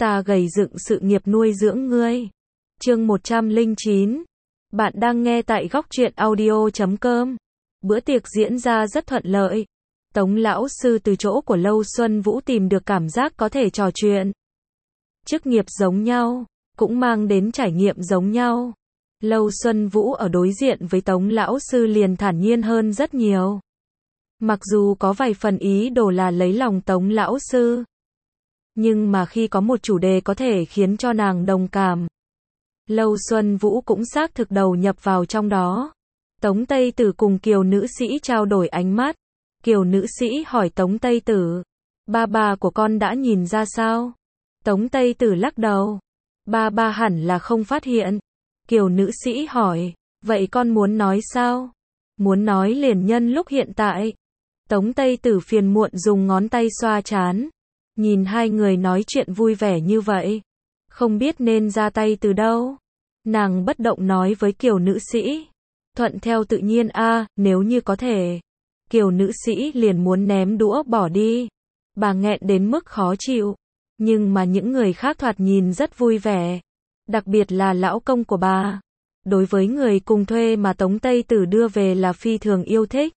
ta gầy dựng sự nghiệp nuôi dưỡng ngươi. Chương 109. Bạn đang nghe tại góc truyện audio.com. Bữa tiệc diễn ra rất thuận lợi. Tống lão sư từ chỗ của Lâu Xuân Vũ tìm được cảm giác có thể trò chuyện. Chức nghiệp giống nhau, cũng mang đến trải nghiệm giống nhau. Lâu Xuân Vũ ở đối diện với Tống lão sư liền thản nhiên hơn rất nhiều. Mặc dù có vài phần ý đồ là lấy lòng Tống lão sư, nhưng mà khi có một chủ đề có thể khiến cho nàng đồng cảm, Lâu Xuân Vũ cũng xác thực đầu nhập vào trong đó. Tống Tây Tử cùng Kiều nữ sĩ trao đổi ánh mắt. Kiều nữ sĩ hỏi Tống Tây Tử, ba của con đã nhìn ra sao? Tống Tây Tử lắc đầu, ba hẳn là không phát hiện. Kiều nữ sĩ hỏi, vậy con muốn nói sao? Muốn nói liền nhân lúc hiện tại. Tống Tây Tử phiền muộn dùng ngón tay xoa trán. Nhìn hai người nói chuyện vui vẻ như vậy, không biết nên ra tay từ đâu. Nàng bất động nói với Kiều nữ sĩ, thuận theo tự nhiên a, nếu như có thể. Kiều nữ sĩ liền muốn ném đũa bỏ đi. Bà nghẹn đến mức khó chịu, nhưng mà những người khác thoạt nhìn rất vui vẻ, đặc biệt là lão công của bà. Đối với người cùng thuê mà Tống Tây Tử đưa về là phi thường yêu thích.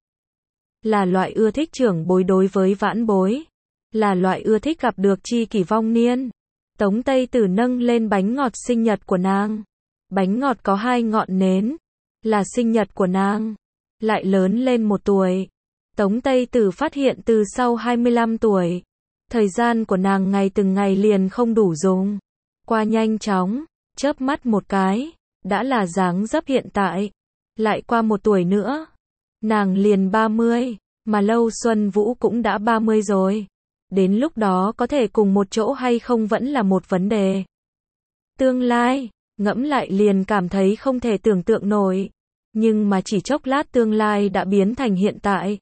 Là loại ưa thích trưởng bối đối với vãn bối. Là loại ưa thích gặp được tri kỷ vong niên. Tống Tây Tử nâng lên bánh ngọt sinh nhật của nàng. Bánh ngọt có 2 ngọn nến. Là sinh nhật của nàng. Lại lớn lên 1 tuổi. Tống Tây Tử phát hiện từ sau 25 tuổi. Thời gian của nàng ngày từng ngày liền không đủ dùng. Qua nhanh chóng. Chớp mắt một cái. Đã là dáng dấp hiện tại. Lại qua 1 tuổi nữa. Nàng liền 30. Mà Lâu Xuân Vũ cũng đã 30 rồi. Đến lúc đó có thể cùng một chỗ hay không vẫn là một vấn đề. Tương lai, ngẫm lại liền cảm thấy không thể tưởng tượng nổi. Nhưng mà chỉ chốc lát tương lai đã biến thành hiện tại.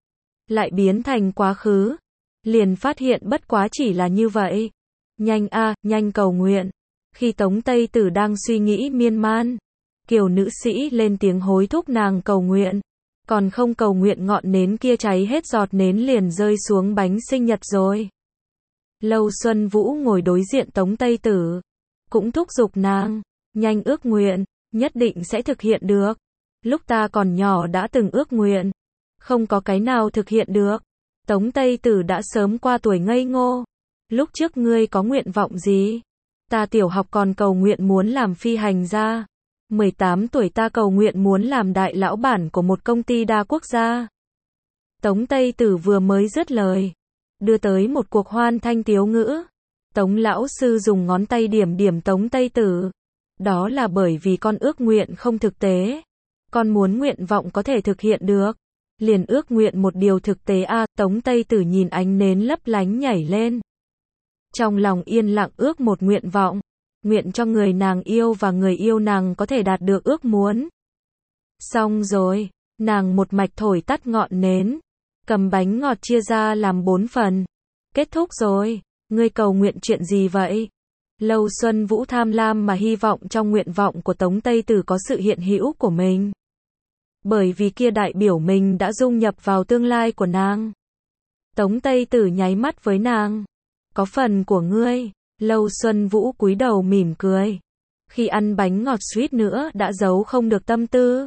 Lại biến thành quá khứ. Liền phát hiện bất quá chỉ là như vậy. Nhanh a, nhanh cầu nguyện. Khi Tống Tây Tử đang suy nghĩ miên man, Kiều nữ sĩ lên tiếng hối thúc nàng cầu nguyện. Còn không cầu nguyện ngọn nến kia cháy hết giọt nến liền rơi xuống bánh sinh nhật rồi. Lâu Xuân Vũ ngồi đối diện Tống Tây Tử, cũng thúc giục nàng, nhanh ước nguyện, nhất định sẽ thực hiện được. Lúc ta còn nhỏ đã từng ước nguyện, không có cái nào thực hiện được. Tống Tây Tử đã sớm qua tuổi ngây ngô. Lúc trước ngươi có nguyện vọng gì? Ta tiểu học còn cầu nguyện muốn làm phi hành gia. 18 tuổi ta cầu nguyện muốn làm đại lão bản của một công ty đa quốc gia. Tống Tây Tử vừa mới dứt lời, đưa tới một cuộc hoan thanh tiếu ngữ. Tống lão sư dùng ngón tay điểm điểm Tống Tây Tử. Đó là bởi vì con ước nguyện không thực tế. Con muốn nguyện vọng có thể thực hiện được. Liền ước nguyện một điều thực tế a. Tống Tây Tử nhìn ánh nến lấp lánh nhảy lên. Trong lòng yên lặng ước một nguyện vọng. Nguyện cho người nàng yêu và người yêu nàng có thể đạt được ước muốn. Xong rồi, nàng một mạch thổi tắt ngọn nến, cầm bánh ngọt chia ra làm 4 phần. Kết thúc rồi, ngươi cầu nguyện chuyện gì vậy? Lâu Xuân Vũ tham lam mà hy vọng trong nguyện vọng của Tống Tây Tử có sự hiện hữu của mình. Bởi vì kia đại biểu mình đã dung nhập vào tương lai của nàng. Tống Tây Tử nháy mắt với nàng. Có phần của ngươi. Lâu Xuân Vũ cúi đầu mỉm cười. Khi ăn bánh ngọt suýt nữa đã giấu không được tâm tư.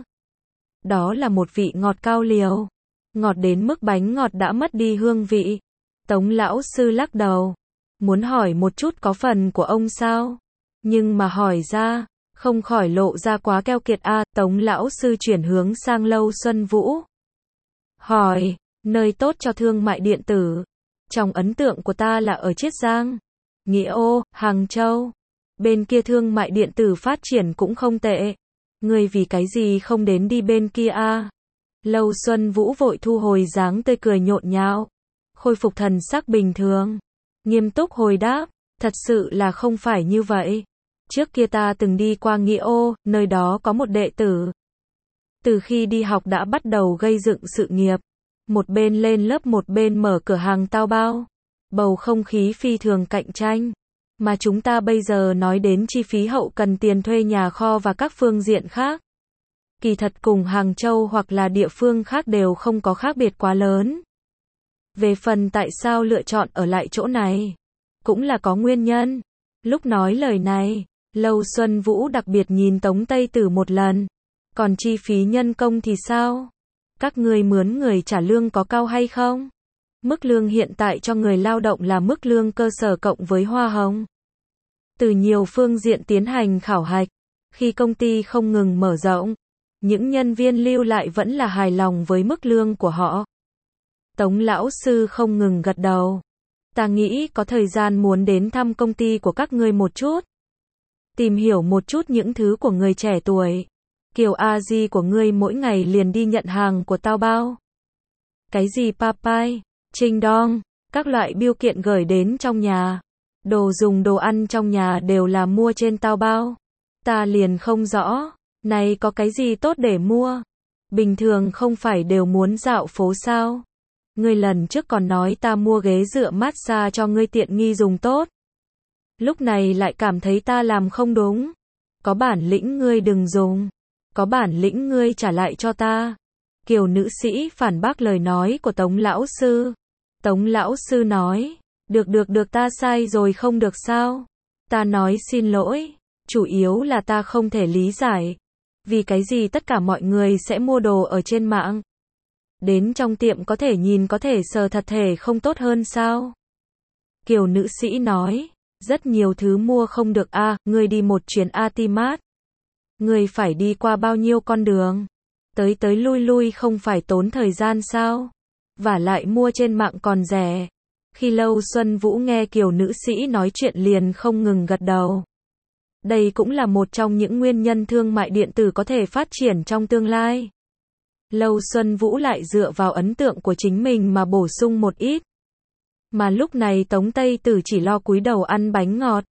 Đó là một vị ngọt cao liều. Ngọt đến mức bánh ngọt đã mất đi hương vị. Tống lão sư lắc đầu. Muốn hỏi một chút có phần của ông sao? Nhưng mà hỏi ra, không khỏi lộ ra quá keo kiệt a. Tống lão sư chuyển hướng sang Lâu Xuân Vũ. Hỏi, nơi tốt cho thương mại điện tử. Trong ấn tượng của ta là ở Chiết Giang, Nghĩa Ô, Hàng Châu. Bên kia thương mại điện tử phát triển cũng không tệ. Ngươi vì cái gì không đến đi bên kia a? Lâu Xuân Vũ vội thu hồi dáng tươi cười nhộn nhạo, khôi phục thần sắc bình thường, nghiêm túc hồi đáp, thật sự là không phải như vậy. Trước kia ta từng đi qua Nghĩa Ô, nơi đó có một đệ tử. Từ khi đi học đã bắt đầu gây dựng sự nghiệp. Một bên lên lớp một bên mở cửa hàng tao bao. Bầu không khí phi thường cạnh tranh. Mà chúng ta bây giờ nói đến chi phí hậu cần tiền thuê nhà kho và các phương diện khác. Kỳ thật cùng Hàng Châu hoặc là địa phương khác đều không có khác biệt quá lớn. Về phần tại sao lựa chọn ở lại chỗ này, cũng là có nguyên nhân. Lúc nói lời này, Lâu Xuân Vũ đặc biệt nhìn Tống Tây Tử một lần. Còn chi phí nhân công thì sao? Các ngươi mướn người trả lương có cao hay không? Mức lương hiện tại cho người lao động là mức lương cơ sở cộng với hoa hồng. Từ nhiều phương diện tiến hành khảo hạch, khi công ty không ngừng mở rộng, những nhân viên lưu lại vẫn là hài lòng với mức lương của họ. Tống lão sư không ngừng gật đầu. Ta nghĩ có thời gian muốn đến thăm công ty của các ngươi một chút. Tìm hiểu một chút những thứ của người trẻ tuổi. Kiều a di của ngươi mỗi ngày liền đi nhận hàng của tao bao. Cái gì papai, trinh đong, các loại bưu kiện gửi đến trong nhà. Đồ dùng đồ ăn trong nhà đều là mua trên tao bao. Ta liền không rõ, này có cái gì tốt để mua? Bình thường không phải đều muốn dạo phố sao? Ngươi lần trước còn nói ta mua ghế dựa massage cho ngươi tiện nghi dùng tốt. Lúc này lại cảm thấy ta làm không đúng. Có bản lĩnh ngươi đừng dùng. Có bản lĩnh ngươi trả lại cho ta. Kiều nữ sĩ phản bác lời nói của Tống lão sư. Tống lão sư nói, được ta sai rồi không được sao? Ta nói xin lỗi, chủ yếu là ta không thể lý giải. Vì cái gì tất cả mọi người sẽ mua đồ ở trên mạng? Đến trong tiệm có thể nhìn có thể sờ thật thể không tốt hơn sao? Kiều nữ sĩ nói, rất nhiều thứ mua không được a, ngươi đi một chuyến Atimat. Ngươi phải đi qua bao nhiêu con đường? Tới lui không phải tốn thời gian sao? Và lại mua trên mạng còn rẻ. Khi Lâu Xuân Vũ nghe Kiều nữ sĩ nói chuyện liền không ngừng gật đầu. Đây cũng là một trong những nguyên nhân thương mại điện tử có thể phát triển trong tương lai. Lâu Xuân Vũ lại dựa vào ấn tượng của chính mình mà bổ sung một ít. Mà lúc này Tống Tây Tử chỉ lo cúi đầu ăn bánh ngọt.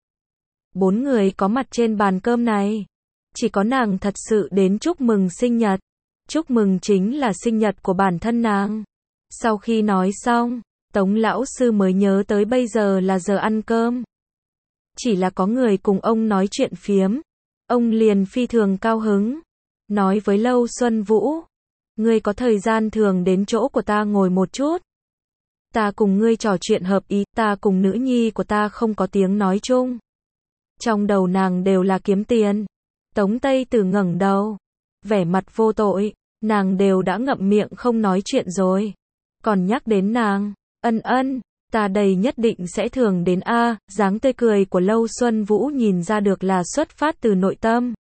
4 người có mặt trên bàn cơm này. Chỉ có nàng thật sự đến chúc mừng sinh nhật. Chúc mừng chính là sinh nhật của bản thân nàng. Sau khi nói xong, Tống lão sư mới nhớ tới bây giờ là giờ ăn cơm. Chỉ là có người cùng ông nói chuyện phiếm. Ông liền phi thường cao hứng. Nói với Lâu Xuân Vũ. Ngươi có thời gian thường đến chỗ của ta ngồi một chút. Ta cùng ngươi trò chuyện hợp ý, ta cùng nữ nhi của ta không có tiếng nói chung. Trong đầu nàng đều là kiếm tiền. Tống Tây Tử ngẩng đầu. Vẻ mặt vô tội, nàng đều đã ngậm miệng không nói chuyện rồi. Còn nhắc đến nàng, ân, ta đây nhất định sẽ thường đến a. Dáng tươi cười của Lâu Xuân Vũ nhìn ra được là xuất phát từ nội tâm.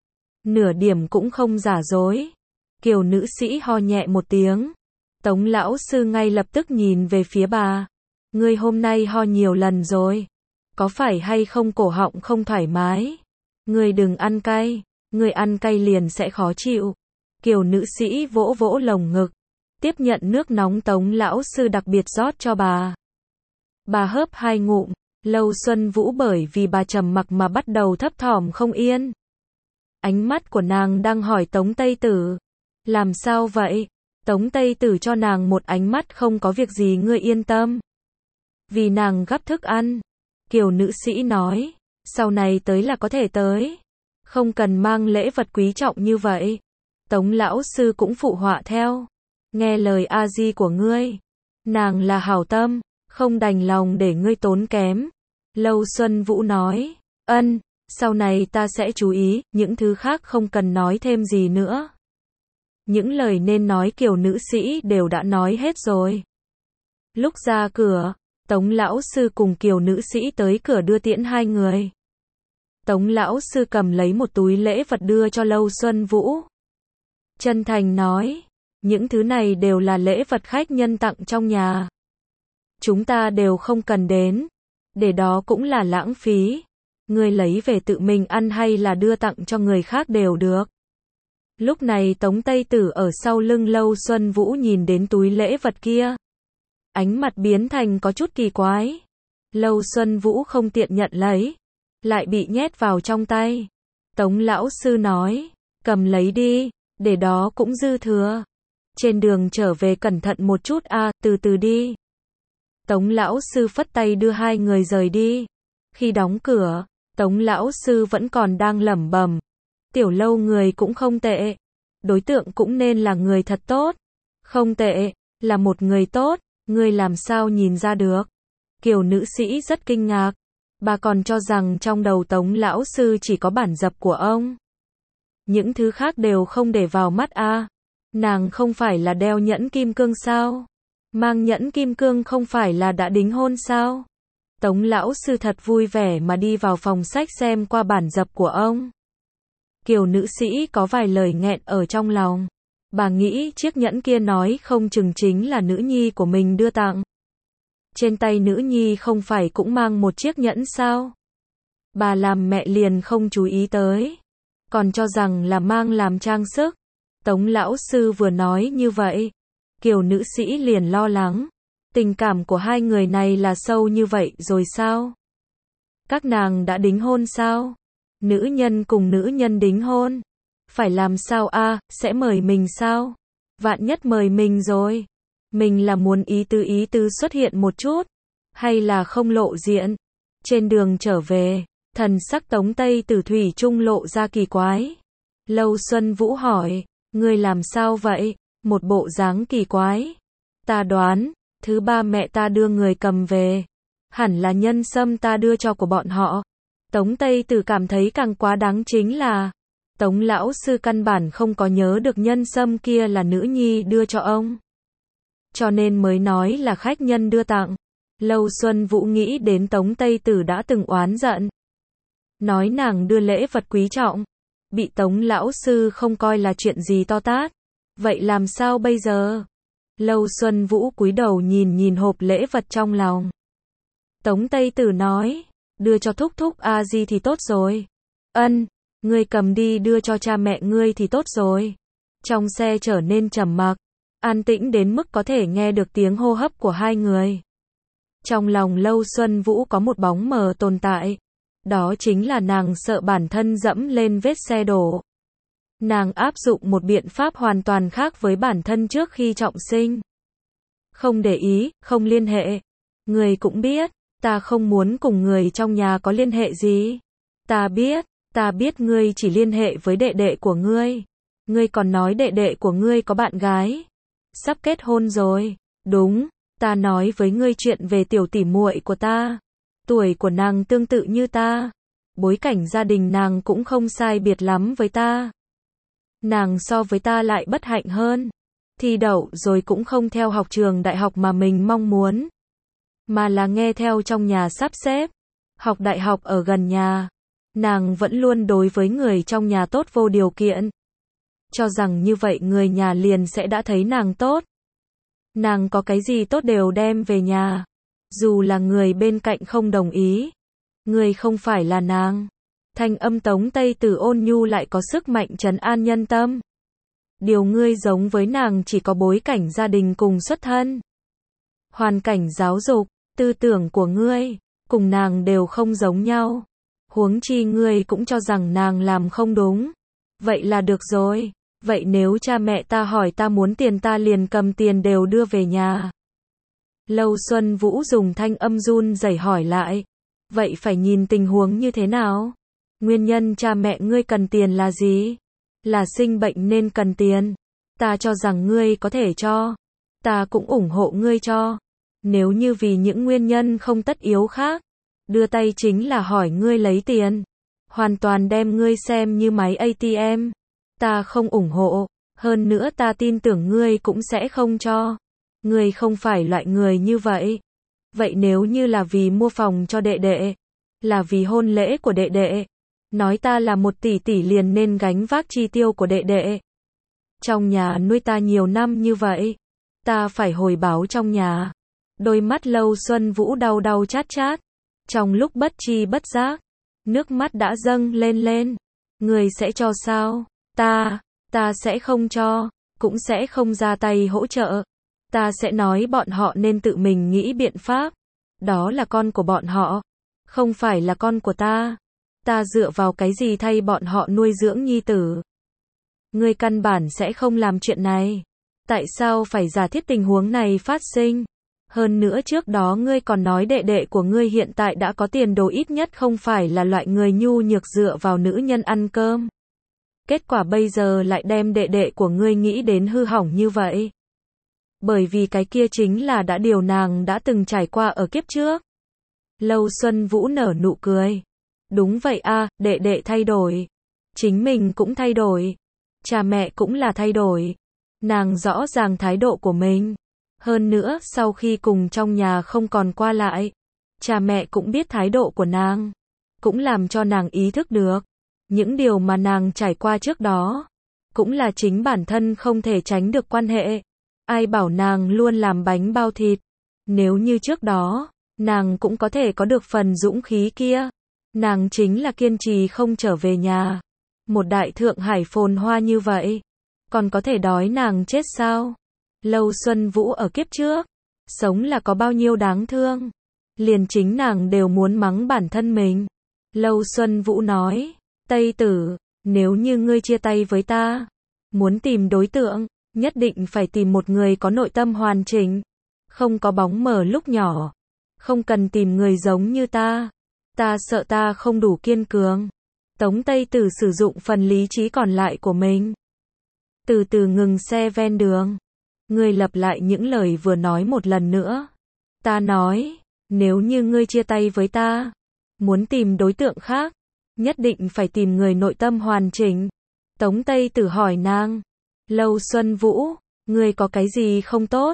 Nửa điểm cũng không giả dối. Kiều nữ sĩ ho nhẹ một tiếng. Tống lão sư ngay lập tức nhìn về phía bà. Ngươi hôm nay ho nhiều lần rồi. Có phải hay không cổ họng không thoải mái? Ngươi đừng ăn cay. Ngươi ăn cay liền sẽ khó chịu. Kiều nữ sĩ vỗ vỗ lồng ngực. Tiếp nhận nước nóng Tống lão sư đặc biệt rót cho bà. Bà hớp 2 ngụm. Lâu Xuân Vũ bởi vì bà trầm mặc mà bắt đầu thấp thỏm không yên. Ánh mắt của nàng đang hỏi Tống Tây Tử. Làm sao vậy? Tống Tây Tử cho nàng một ánh mắt không có việc gì ngươi yên tâm. Vì nàng gắp thức ăn. Kiều nữ sĩ nói. Sau này tới là có thể tới. Không cần mang lễ vật quý trọng như vậy. Tống lão sư cũng phụ họa theo. Nghe lời a di của ngươi. Nàng là hảo tâm. Không đành lòng để ngươi tốn kém. Lâu Xuân Vũ nói. Ân, sau này ta sẽ chú ý. Những thứ khác không cần nói thêm gì nữa. Những lời nên nói Kiều nữ sĩ đều đã nói hết rồi. Lúc ra cửa, Tống lão sư cùng Kiều nữ sĩ tới cửa đưa tiễn 2 người. Tống lão sư cầm lấy một túi lễ vật đưa cho Lâu Xuân Vũ. Chân thành nói, những thứ này đều là lễ vật khách nhân tặng trong nhà. Chúng ta đều không cần đến, để đó cũng là lãng phí. Ngươi lấy về tự mình ăn hay là đưa tặng cho người khác đều được. Lúc này Tống Tây Tử ở sau lưng Lâu Xuân Vũ nhìn đến túi lễ vật kia. Ánh mặt biến thành có chút kỳ quái. Lâu Xuân Vũ không tiện nhận lấy. Lại bị nhét vào trong tay. Tống lão sư nói. Cầm lấy đi. Để đó cũng dư thừa. Trên đường trở về cẩn thận một chút a, từ từ đi. Tống lão sư phất tay đưa 2 người rời đi. Khi đóng cửa, Tống lão sư vẫn còn đang lẩm bẩm. Tiểu Lâu người cũng không tệ. Đối tượng cũng nên là người thật tốt. Không tệ, là một người tốt. Ngươi làm sao nhìn ra được? Kiều nữ sĩ rất kinh ngạc. Bà còn cho rằng trong đầu Tống lão sư chỉ có bản dập của ông. Những thứ khác đều không để vào mắt à. Nàng không phải là đeo nhẫn kim cương sao? Mang nhẫn kim cương không phải là đã đính hôn sao? Tống lão sư thật vui vẻ mà đi vào phòng sách xem qua bản dập của ông. Kiều nữ sĩ có vài lời nghẹn ở trong lòng. Bà nghĩ chiếc nhẫn kia nói không chừng chính là nữ nhi của mình đưa tặng. Trên tay nữ nhi không phải cũng mang một chiếc nhẫn sao? Bà làm mẹ liền không chú ý tới. Còn cho rằng là mang làm trang sức. Tống lão sư vừa nói như vậy. Kiều nữ sĩ liền lo lắng. Tình cảm của hai người này là sâu như vậy rồi sao? Các nàng đã đính hôn sao? Nữ nhân cùng nữ nhân đính hôn. Phải làm sao a? Sẽ mời mình sao? Vạn nhất mời mình rồi. Mình là muốn ý tứ xuất hiện một chút. Hay là không lộ diện? Trên đường trở về, thần sắc Tống Tây Tử thủy chung lộ ra kỳ quái. Lâu Xuân Vũ hỏi, ngươi làm sao vậy? Một bộ dáng kỳ quái. Ta đoán, thứ ba mẹ ta đưa người cầm về. Hẳn là nhân sâm ta đưa cho của bọn họ. Tống Tây Tử cảm thấy càng quá đáng chính là Tống lão sư căn bản không có nhớ được nhân sâm kia là nữ nhi đưa cho ông. Cho nên mới nói là khách nhân đưa tặng. Lâu Xuân Vũ nghĩ đến Tống Tây Tử đã từng oán giận. Nói nàng đưa lễ vật quý trọng. Bị Tống lão sư không coi là chuyện gì to tát. Vậy làm sao bây giờ? Lâu Xuân Vũ cúi đầu nhìn hộp lễ vật trong lòng. Tống Tây Tử nói, đưa cho thúc thúc a di thì tốt rồi. Ân, ngươi cầm đi đưa cho cha mẹ ngươi thì tốt rồi. Trong xe trở nên trầm mặc, an tĩnh đến mức có thể nghe được tiếng hô hấp của hai người. Trong lòng Lâu Xuân Vũ có một bóng mờ tồn tại. Đó chính là nàng sợ bản thân dẫm lên vết xe đổ. Nàng áp dụng một biện pháp hoàn toàn khác với bản thân trước khi trọng sinh. Không để ý, không liên hệ. Người cũng biết, ta không muốn cùng người trong nhà có liên hệ gì. Ta biết ngươi chỉ liên hệ với đệ đệ của ngươi. Ngươi còn nói đệ đệ của ngươi có bạn gái. Sắp kết hôn rồi. Đúng, ta nói với ngươi chuyện về tiểu tỷ muội của ta. Tuổi của nàng tương tự như ta. Bối cảnh gia đình nàng cũng không sai biệt lắm với ta. Nàng so với ta lại bất hạnh hơn. Thi đậu rồi cũng không theo học trường đại học mà mình mong muốn. Mà là nghe theo trong nhà sắp xếp. Học đại học ở gần nhà. Nàng vẫn luôn đối với người trong nhà tốt vô điều kiện. Cho rằng như vậy người nhà liền sẽ đã thấy nàng tốt. Nàng có cái gì tốt đều đem về nhà. Dù là người bên cạnh không đồng ý. Người không phải là nàng. Thanh âm Tống Tây Tử ôn nhu lại có sức mạnh trấn an nhân tâm. Điều ngươi giống với nàng chỉ có bối cảnh gia đình cùng xuất thân. Hoàn cảnh giáo dục, tư tưởng của ngươi, cùng nàng đều không giống nhau. Huống chi ngươi cũng cho rằng nàng làm không đúng. Vậy là được rồi. Vậy nếu cha mẹ ta hỏi ta muốn tiền ta liền cầm tiền đều đưa về nhà. Lâu Xuân Vũ dùng thanh âm run rẩy hỏi lại. Vậy phải nhìn tình huống như thế nào? Nguyên nhân cha mẹ ngươi cần tiền là gì? Là sinh bệnh nên cần tiền. Ta cho rằng ngươi có thể cho. Ta cũng ủng hộ ngươi cho. Nếu như vì những nguyên nhân không tất yếu khác. Đưa tay chính là hỏi ngươi lấy tiền. Hoàn toàn đem ngươi xem như máy ATM. Ta không ủng hộ. Hơn nữa ta tin tưởng ngươi cũng sẽ không cho. Ngươi không phải loại người như vậy. Vậy nếu như là vì mua phòng cho đệ đệ. Là vì hôn lễ của đệ đệ. Nói ta là một tỷ tỷ liền nên gánh vác chi tiêu của đệ đệ. Trong nhà nuôi ta nhiều năm như vậy. Ta phải hồi báo trong nhà. Đôi mắt Lâu Xuân Vũ đau chát chát. Trong lúc bất tri bất giác. Nước mắt đã dâng lên. Người sẽ cho sao? Ta sẽ không cho. Cũng sẽ không ra tay hỗ trợ. Ta sẽ nói bọn họ nên tự mình nghĩ biện pháp. Đó là con của bọn họ. Không phải là con của ta. Ta dựa vào cái gì thay bọn họ nuôi dưỡng nhi tử? Ngươi căn bản sẽ không làm chuyện này. Tại sao phải giả thiết tình huống này phát sinh? Hơn nữa trước đó ngươi còn nói đệ đệ của ngươi hiện tại đã có tiền đồ ít nhất không phải là loại người nhu nhược dựa vào nữ nhân ăn cơm. Kết quả bây giờ lại đem đệ đệ của ngươi nghĩ đến hư hỏng như vậy. Bởi vì cái kia chính là đã điều nàng đã từng trải qua ở kiếp trước. Lâu Xuân Vũ nở nụ cười. Đúng vậy a, đệ đệ thay đổi. Chính mình cũng thay đổi. Cha mẹ cũng là thay đổi. Nàng rõ ràng thái độ của mình. Hơn nữa, sau khi cùng trong nhà không còn qua lại, cha mẹ cũng biết thái độ của nàng. Cũng làm cho nàng ý thức được. Những điều mà nàng trải qua trước đó, cũng là chính bản thân không thể tránh được quan hệ. Ai bảo nàng luôn làm bánh bao thịt. Nếu như trước đó, nàng cũng có thể có được phần dũng khí kia. Nàng chính là kiên trì không trở về nhà. Một đại Thượng Hải phồn hoa như vậy, còn có thể đói nàng chết sao? Lâu Xuân Vũ ở kiếp trước, sống là có bao nhiêu đáng thương. Liền chính nàng đều muốn mắng bản thân mình. Lâu Xuân Vũ nói, Tây Tử, nếu như ngươi chia tay với ta, muốn tìm đối tượng, nhất định phải tìm một người có nội tâm hoàn chỉnh, không có bóng mờ lúc nhỏ. Không cần tìm người giống như ta. Ta sợ ta không đủ kiên cường. Tống Tây Tử sử dụng phần lý trí còn lại của mình. Từ từ ngừng xe ven đường. Ngươi lặp lại những lời vừa nói một lần nữa. Ta nói, nếu như ngươi chia tay với ta, muốn tìm đối tượng khác, nhất định phải tìm người nội tâm hoàn chỉnh. Tống Tây Tử hỏi nàng. Lâu Xuân Vũ, ngươi có cái gì không tốt?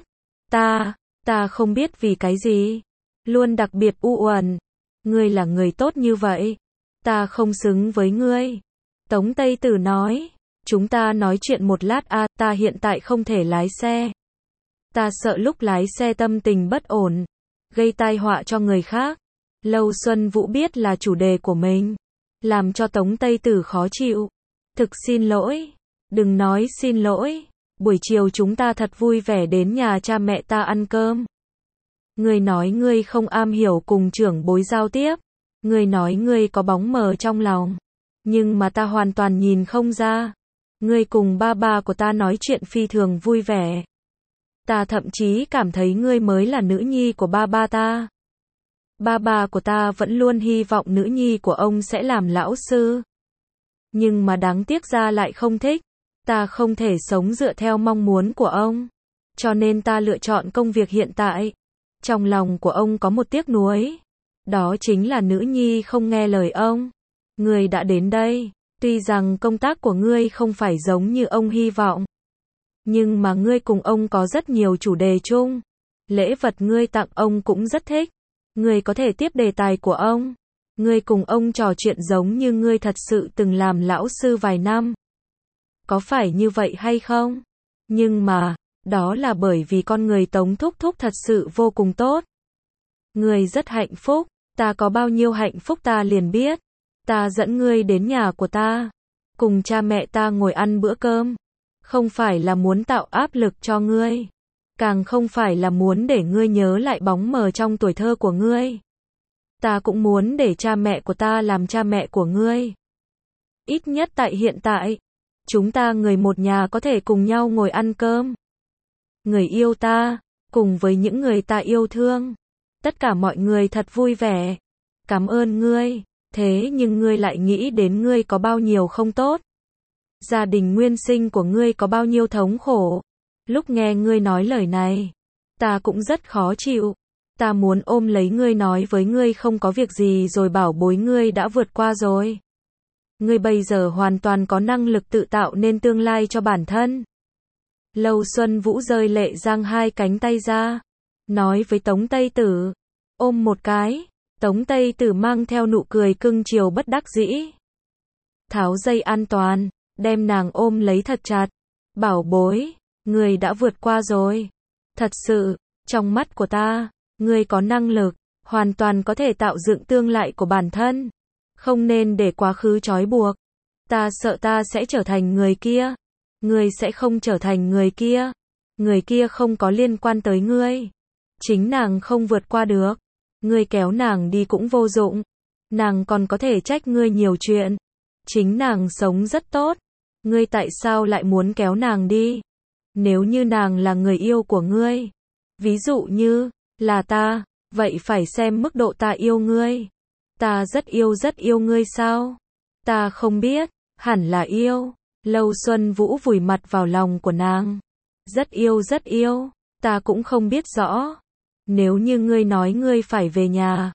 Ta không biết vì cái gì. Luôn đặc biệt u uẩn. Ngươi là người tốt như vậy. Ta không xứng với ngươi. Tống Tây Tử nói. Chúng ta nói chuyện một lát a, ta hiện tại không thể lái xe. Ta sợ lúc lái xe tâm tình bất ổn, gây tai họa cho người khác. Lâu Xuân Vũ biết là chủ đề của mình, làm cho Tống Tây Tử khó chịu. Thực xin lỗi. Đừng nói xin lỗi. Buổi chiều chúng ta thật vui vẻ đến nhà cha mẹ ta ăn cơm. Ngươi nói ngươi không am hiểu cùng trưởng bối giao tiếp. Ngươi nói ngươi có bóng mờ trong lòng. Nhưng mà ta hoàn toàn nhìn không ra. Ngươi cùng ba ba của ta nói chuyện phi thường vui vẻ. Ta thậm chí cảm thấy ngươi mới là nữ nhi của ba ba ta. Ba ba của ta vẫn luôn hy vọng nữ nhi của ông sẽ làm lão sư. Nhưng mà đáng tiếc ra lại không thích. Ta không thể sống dựa theo mong muốn của ông. Cho nên ta lựa chọn công việc hiện tại. Trong lòng của ông có một tiếc nuối. Đó chính là nữ nhi không nghe lời ông. Ngươi đã đến đây. Tuy rằng công tác của ngươi không phải giống như ông hy vọng. Nhưng mà ngươi cùng ông có rất nhiều chủ đề chung. Lễ vật ngươi tặng ông cũng rất thích. Ngươi có thể tiếp đề tài của ông. Ngươi cùng ông trò chuyện giống như ngươi thật sự từng làm lão sư vài năm. Có phải như vậy hay không? Nhưng mà, đó là bởi vì con người Tống Thúc Thúc thật sự vô cùng tốt. Ngươi rất hạnh phúc. Ta có bao nhiêu hạnh phúc ta liền biết. Ta dẫn ngươi đến nhà của ta. Cùng cha mẹ ta ngồi ăn bữa cơm. Không phải là muốn tạo áp lực cho ngươi. Càng không phải là muốn để ngươi nhớ lại bóng mờ trong tuổi thơ của ngươi. Ta cũng muốn để cha mẹ của ta làm cha mẹ của ngươi. Ít nhất tại hiện tại, chúng ta người một nhà có thể cùng nhau ngồi ăn cơm. Người yêu ta, cùng với những người ta yêu thương. Tất cả mọi người thật vui vẻ. Cảm ơn ngươi. Thế nhưng ngươi lại nghĩ đến ngươi có bao nhiêu không tốt. Gia đình nguyên sinh của ngươi có bao nhiêu thống khổ. Lúc nghe ngươi nói lời này, ta cũng rất khó chịu. Ta muốn ôm lấy ngươi nói với ngươi không có việc gì rồi bảo bối ngươi đã vượt qua rồi. Ngươi bây giờ hoàn toàn có năng lực tự tạo nên tương lai cho bản thân. Lâu Xuân Vũ rơi lệ giang hai cánh tay ra, nói với Tống Tây Tử, ôm một cái. Tống Tây Tử mang theo nụ cười cưng chiều bất đắc dĩ. Tháo dây an toàn, đem nàng ôm lấy thật chặt. Bảo bối, ngươi đã vượt qua rồi. Thật sự, trong mắt của ta, ngươi có năng lực, hoàn toàn có thể tạo dựng tương lai của bản thân. Không nên để quá khứ trói buộc. Ta sợ ta sẽ trở thành người kia. Ngươi sẽ không trở thành người kia. Người kia không có liên quan tới ngươi. Chính nàng không vượt qua được. Ngươi kéo nàng đi cũng vô dụng. Nàng còn có thể trách ngươi nhiều chuyện. Chính nàng sống rất tốt. Ngươi tại sao lại muốn kéo nàng đi? Nếu như nàng là người yêu của ngươi, ví dụ như là ta, vậy phải xem mức độ ta yêu ngươi. Ta rất yêu ngươi sao? Ta không biết, hẳn là yêu. Lâu Xuân Vũ vùi mặt vào lòng của nàng. Rất yêu, ta cũng không biết rõ. Nếu như ngươi nói ngươi phải về nhà,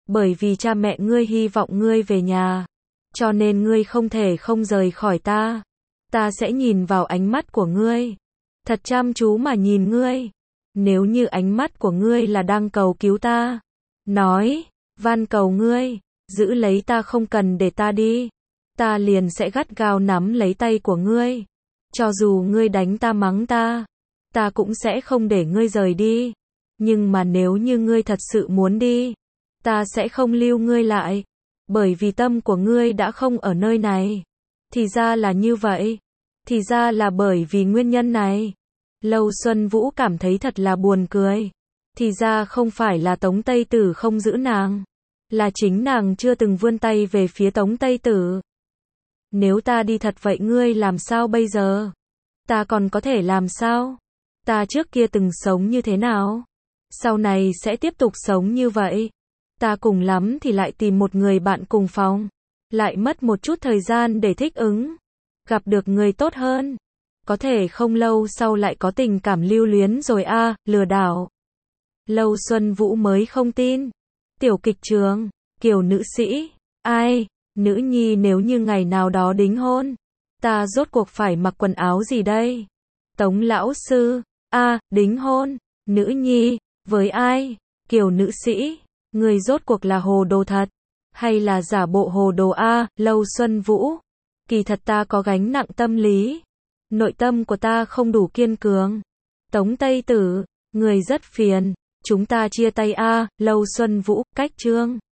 Bởi vì cha mẹ ngươi hy vọng ngươi về nhà. Cho nên ngươi không thể không rời khỏi ta. Ta sẽ nhìn vào ánh mắt của ngươi. Thật chăm chú mà nhìn ngươi. Nếu như ánh mắt của ngươi là đang cầu cứu ta. Nói, van cầu ngươi, giữ lấy ta không cần để ta đi. Ta liền sẽ gắt gao nắm lấy tay của ngươi. Cho dù ngươi đánh ta mắng ta, ta cũng sẽ không để ngươi rời đi. Nhưng mà nếu như ngươi thật sự muốn đi, ta sẽ không lưu ngươi lại. Bởi vì tâm của ngươi đã không ở nơi này. Thì ra là như vậy. Thì ra là bởi vì nguyên nhân này. Lâu Xuân Vũ cảm thấy thật là buồn cười. Thì ra không phải là Tống Tây Tử không giữ nàng. Là chính nàng chưa từng vươn tay về phía Tống Tây Tử. Nếu ta đi thật vậy ngươi làm sao bây giờ? Ta còn có thể làm sao? Ta trước kia từng sống như thế nào? Sau này sẽ tiếp tục sống như vậy. Ta cùng lắm thì lại tìm một người bạn cùng phòng. Lại mất một chút thời gian để thích ứng. Gặp được người tốt hơn. Có thể không lâu sau lại có tình cảm lưu luyến rồi a, lừa đảo. Lâu Xuân Vũ mới không tin. Tiểu kịch trường, Kiều nữ sĩ, ai, nữ nhi nếu như ngày nào đó đính hôn, ta rốt cuộc phải mặc quần áo gì đây? Tống lão sư, đính hôn, nữ nhi, với ai? Kiều nữ sĩ, người rốt cuộc là hồ đồ thật, hay là giả bộ hồ đồ Lâu Xuân Vũ, kỳ thật ta có gánh nặng tâm lý, nội tâm của ta không đủ kiên cường. Tống Tây Tử, người rất phiền, chúng ta chia tay Lâu Xuân Vũ, cách chương